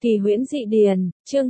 Kỳ huyễn dị điền, chương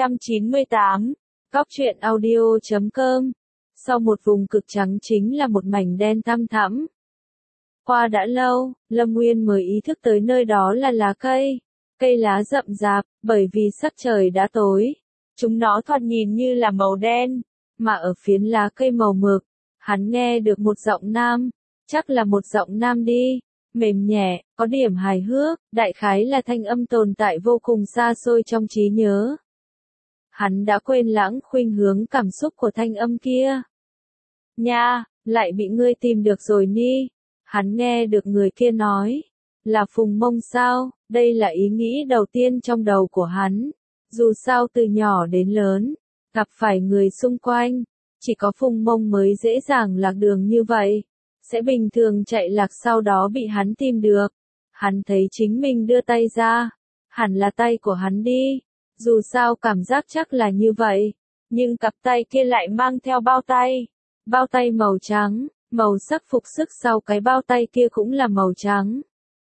298, Cóc truyện audio.com. Sau một vùng cực trắng chính là một mảnh đen thăm thẳm. Qua đã lâu, Lâm Nguyên mới ý thức tới nơi đó là lá cây. Cây lá rậm rạp, bởi vì sắc trời đã tối. Chúng nó thoạt nhìn như là màu đen, mà ở phiến lá cây màu mực, hắn nghe được một giọng nam, chắc là một giọng nam đi. Mềm nhẹ, có điểm hài hước, đại khái là thanh âm tồn tại vô cùng xa xôi trong trí nhớ. Hắn đã quên lãng khuynh hướng cảm xúc của thanh âm kia. Nha, lại bị ngươi tìm được rồi ni. Hắn nghe được người kia nói. Là Phùng Mông sao, đây là ý nghĩ đầu tiên trong đầu của hắn. Dù sao từ nhỏ đến lớn, gặp phải người xung quanh, chỉ có Phùng Mông mới dễ dàng lạc đường như vậy. Sẽ bình thường chạy lạc sau đó bị hắn tìm được. Hắn thấy chính mình đưa tay ra. Hẳn là tay của hắn đi. Dù sao cảm giác chắc là như vậy. Nhưng cặp tay kia lại mang theo bao tay. Bao tay màu trắng, màu sắc phục sức sau cái bao tay kia cũng là màu trắng.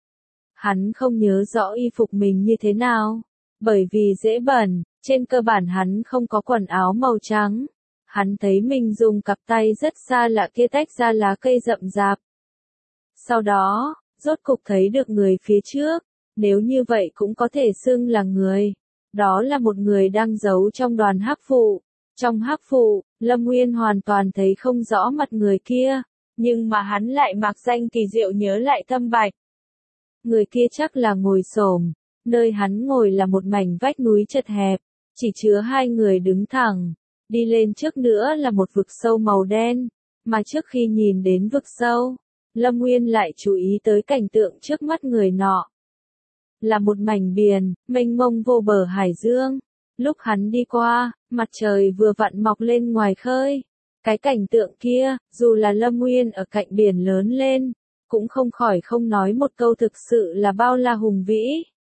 Hắn không nhớ rõ y phục mình như thế nào. Bởi vì dễ bẩn, trên cơ bản hắn không có quần áo màu trắng. Hắn thấy mình dùng cặp tay rất xa lạ kia tách ra lá cây rậm rạp. Sau đó, rốt cục thấy được người phía trước, nếu như vậy cũng có thể xưng là người. Đó là một người đang giấu trong đoàn hắc vụ. Trong hắc vụ, Lâm Nguyên hoàn toàn thấy không rõ mặt người kia, nhưng mà hắn lại mặc danh kỳ diệu nhớ lại Thâm Bạch. Người kia chắc là ngồi xổm, nơi hắn ngồi là một mảnh vách núi chật hẹp, chỉ chứa hai người đứng thẳng. Đi lên trước nữa là một vực sâu màu đen, mà trước khi nhìn đến vực sâu, Lâm Nguyên lại chú ý tới cảnh tượng trước mắt người nọ. Là một mảnh biển, mênh mông vô bờ hải dương. Lúc hắn đi qua, mặt trời vừa vặn mọc lên ngoài khơi. Cái cảnh tượng kia, dù là Lâm Nguyên ở cạnh biển lớn lên, cũng không khỏi không nói một câu thực sự là bao la hùng vĩ.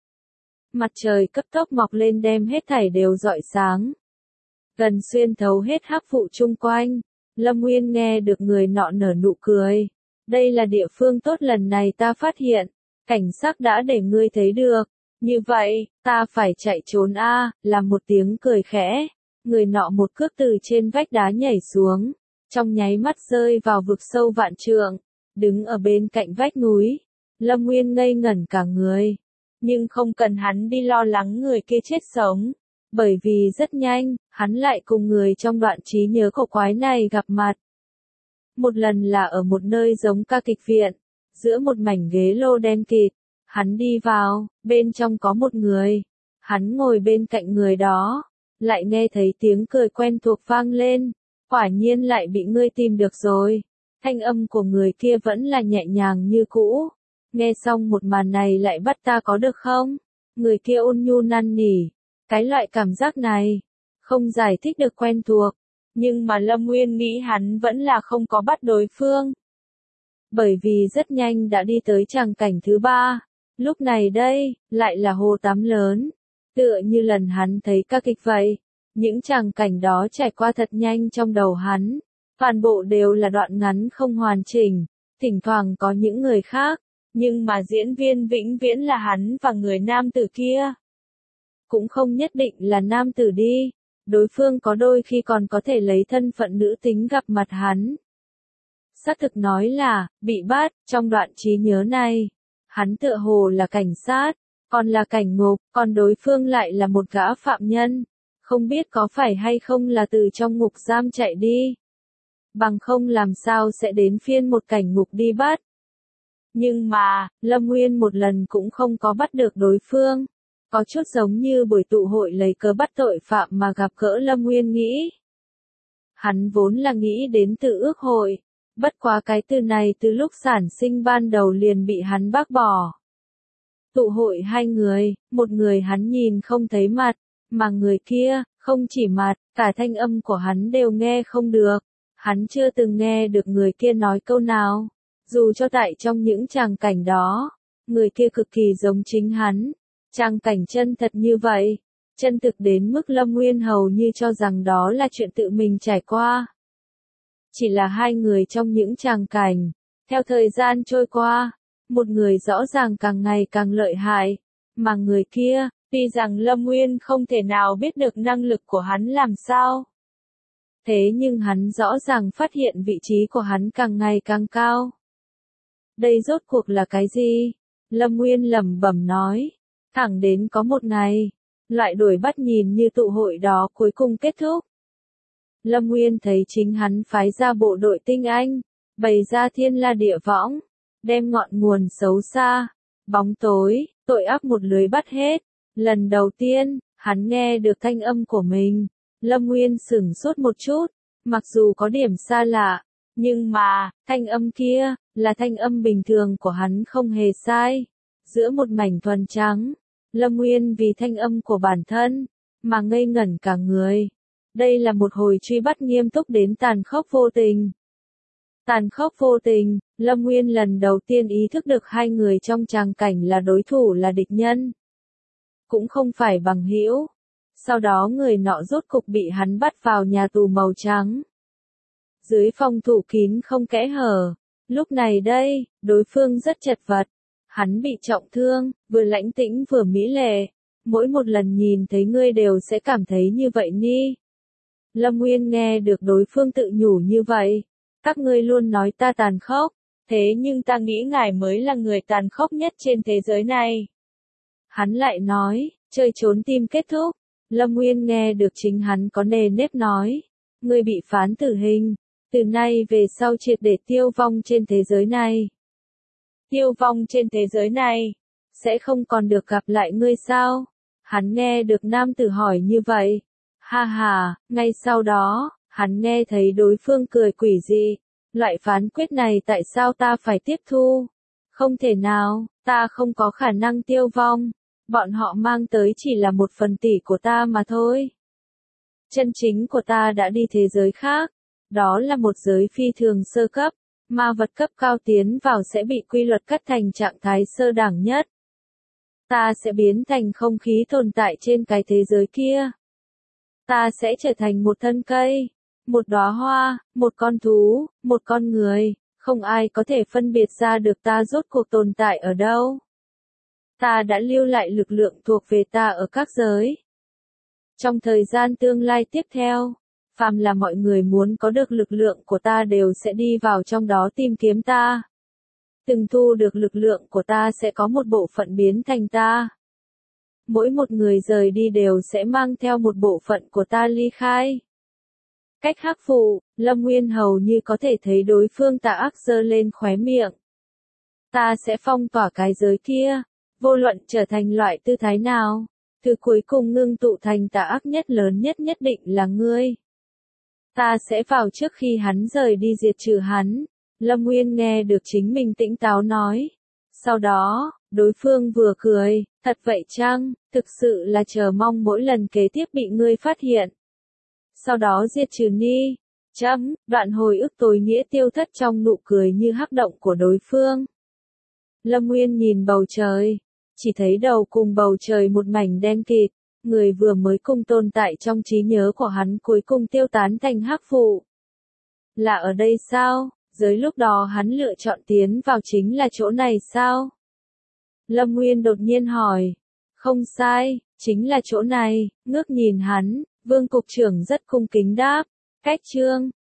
Mặt trời cấp tốc mọc lên đem hết thảy đều rọi sáng. Gần xuyên thấu hết hắc vụ chung quanh, Lâm Nguyên nghe được người nọ nở nụ cười. Đây là địa phương tốt lần này ta phát hiện, cảnh sắc đã để ngươi thấy được. Như vậy, ta phải chạy trốn a, là một tiếng cười khẽ. Người nọ một cước từ trên vách đá nhảy xuống, trong nháy mắt rơi vào vực sâu vạn trượng, đứng ở bên cạnh vách núi. Lâm Nguyên ngây ngẩn cả người, nhưng không cần hắn đi lo lắng người kia chết sống. Bởi vì rất nhanh, hắn lại cùng người trong đoạn trí nhớ cổ quái này gặp mặt. Một lần là ở một nơi giống ca kịch viện, giữa một mảnh ghế lô đen kịt, hắn đi vào, bên trong có một người. Hắn ngồi bên cạnh người đó, lại nghe thấy tiếng cười quen thuộc vang lên, quả nhiên lại bị ngươi tìm được rồi. Thanh âm của người kia vẫn là nhẹ nhàng như cũ. Nghe xong một màn này lại bắt ta có được không? Người kia ôn nhu năn nỉ. Cái loại cảm giác này, không giải thích được quen thuộc, nhưng mà Lâm Nguyên nghĩ hắn vẫn là không có bắt đối phương. Bởi vì rất nhanh đã đi tới tràng cảnh thứ ba, lúc này đây, lại là hồ tắm lớn, tựa như lần hắn thấy ca kịch vậy. Những tràng cảnh đó trải qua thật nhanh trong đầu hắn, toàn bộ đều là đoạn ngắn không hoàn chỉnh, thỉnh thoảng có những người khác, nhưng mà diễn viên vĩnh viễn là hắn và người nam tử kia. Cũng không nhất định là nam tử đi, đối phương có đôi khi còn có thể lấy thân phận nữ tính gặp mặt hắn. Xác thực nói là, bị bắt, trong đoạn trí nhớ này, hắn tựa hồ là cảnh sát, còn là cảnh ngục, còn đối phương lại là một gã phạm nhân, không biết có phải hay không là từ trong ngục giam chạy đi. Bằng không làm sao sẽ đến phiên một cảnh ngục đi bắt. Nhưng mà, Lâm Nguyên một lần cũng không có bắt được đối phương. Có chút giống như buổi tụ hội lấy cớ bắt tội phạm mà gặp gỡ Lâm Nguyên nghĩ. Hắn vốn là nghĩ đến từ ước hội, bất quá cái từ này từ lúc sản sinh ban đầu liền bị hắn bác bỏ. Tụ hội hai người, một người hắn nhìn không thấy mặt, mà người kia, không chỉ mặt, cả thanh âm của hắn đều nghe không được. Hắn chưa từng nghe được người kia nói câu nào, dù cho tại trong những tràng cảnh đó, người kia cực kỳ giống chính hắn. Tràng cảnh chân thật như vậy, chân thực đến mức Lâm Nguyên hầu như cho rằng đó là chuyện tự mình trải qua. Chỉ là hai người trong những tràng cảnh, theo thời gian trôi qua, một người rõ ràng càng ngày càng lợi hại, mà người kia, Tuy rằng Lâm Nguyên không thể nào biết được năng lực của hắn làm sao. Thế nhưng hắn rõ ràng phát hiện vị trí của hắn càng ngày càng cao. Đây rốt cuộc là cái gì? Lâm Nguyên lẩm bẩm nói. Thẳng đến có một ngày, loại đuổi bắt nhìn như tụ hội đó cuối cùng kết thúc. Lâm Nguyên thấy chính hắn phái ra bộ đội tinh anh, bày ra thiên la địa võng, đem ngọn nguồn xấu xa, bóng tối, tội ác một lưới bắt hết. Lần đầu tiên, hắn nghe được thanh âm của mình. Lâm Nguyên sửng sốt một chút, mặc dù có điểm xa lạ, nhưng mà, thanh âm kia, là thanh âm bình thường của hắn không hề sai. Giữa một mảnh thuần trắng, Lâm Nguyên vì thanh âm của bản thân, mà ngây ngẩn cả người. Đây là một hồi truy bắt nghiêm túc đến tàn khốc vô tình. Tàn khốc vô tình, Lâm Nguyên lần đầu tiên ý thức được hai người trong tràng cảnh là đối thủ là địch nhân. Cũng không phải bằng hữu. Sau đó người nọ rốt cục bị hắn bắt vào nhà tù màu trắng. Dưới phòng thủ kín không kẽ hở. Lúc này đây, đối phương rất chật vật. Hắn bị trọng thương, vừa lãnh tĩnh vừa mỹ lệ. Mỗi một lần nhìn thấy ngươi đều sẽ cảm thấy như vậy ni. Lâm Nguyên nghe được đối phương tự nhủ như vậy. Các ngươi luôn nói ta tàn khốc. Thế nhưng ta nghĩ ngài mới là người tàn khốc nhất trên thế giới này. Hắn lại nói, chơi trốn tim kết thúc. Lâm Nguyên nghe được chính hắn có nề nếp nói. Ngươi bị phán tử hình. Từ nay về sau triệt để tiêu vong trên thế giới này. Tiêu vong trên thế giới này. Sẽ không còn được gặp lại ngươi sao? Hắn nghe được nam tử hỏi như vậy. Ha ha, ngay sau đó, hắn nghe thấy đối phương cười quỷ dị. Loại phán quyết này tại sao ta phải tiếp thu? Không thể nào, ta không có khả năng tiêu vong. Bọn họ mang tới chỉ là một phần tỷ của ta mà thôi. Chân chính của ta đã đi thế giới khác. Đó là một giới phi thường sơ cấp. Ma vật cấp cao tiến vào sẽ bị quy luật cắt thành trạng thái sơ đẳng nhất. Ta sẽ biến thành không khí tồn tại trên cái thế giới kia. Ta sẽ trở thành một thân cây, một đóa hoa, một con thú, một con người. Không ai có thể phân biệt ra được ta rốt cuộc tồn tại ở đâu. Ta đã lưu lại lực lượng thuộc về ta ở các giới. Trong thời gian tương lai tiếp theo, phàm là mọi người muốn có được lực lượng của ta đều sẽ đi vào trong đó tìm kiếm ta. Từng thu được lực lượng của ta sẽ có một bộ phận biến thành ta. Mỗi một người rời đi đều sẽ mang theo một bộ phận của ta ly khai. Cách hắc phụ, Lâm Nguyên hầu như có thể thấy đối phương tà ác giơ lên khóe miệng. Ta sẽ phong tỏa cái giới kia, vô luận trở thành loại tư thái nào. Thứ cuối cùng ngưng tụ thành tà ác nhất lớn nhất nhất định là ngươi. Ta sẽ vào trước khi hắn rời đi diệt trừ hắn. Lâm Nguyên nghe được chính mình tỉnh táo nói. Sau đó, đối phương vừa cười, thật vậy chăng, thực sự là chờ mong mỗi lần kế tiếp bị ngươi phát hiện. Sau đó diệt trừ ni. Đoạn hồi ức tối nghĩa tiêu thất trong nụ cười như hắc động của đối phương. Lâm Nguyên nhìn bầu trời. Chỉ thấy đầu cùng bầu trời một mảnh đen kịt. Người vừa mới cùng tồn tại trong trí nhớ của hắn cuối cùng tiêu tán thành hắc phụ. Là ở đây sao? Dưới lúc đó hắn lựa chọn tiến vào chính là chỗ này sao? Lâm Nguyên đột nhiên hỏi. Không sai, chính là chỗ này. Ngước nhìn hắn, Vương cục trưởng rất cung kính đáp. Cách chương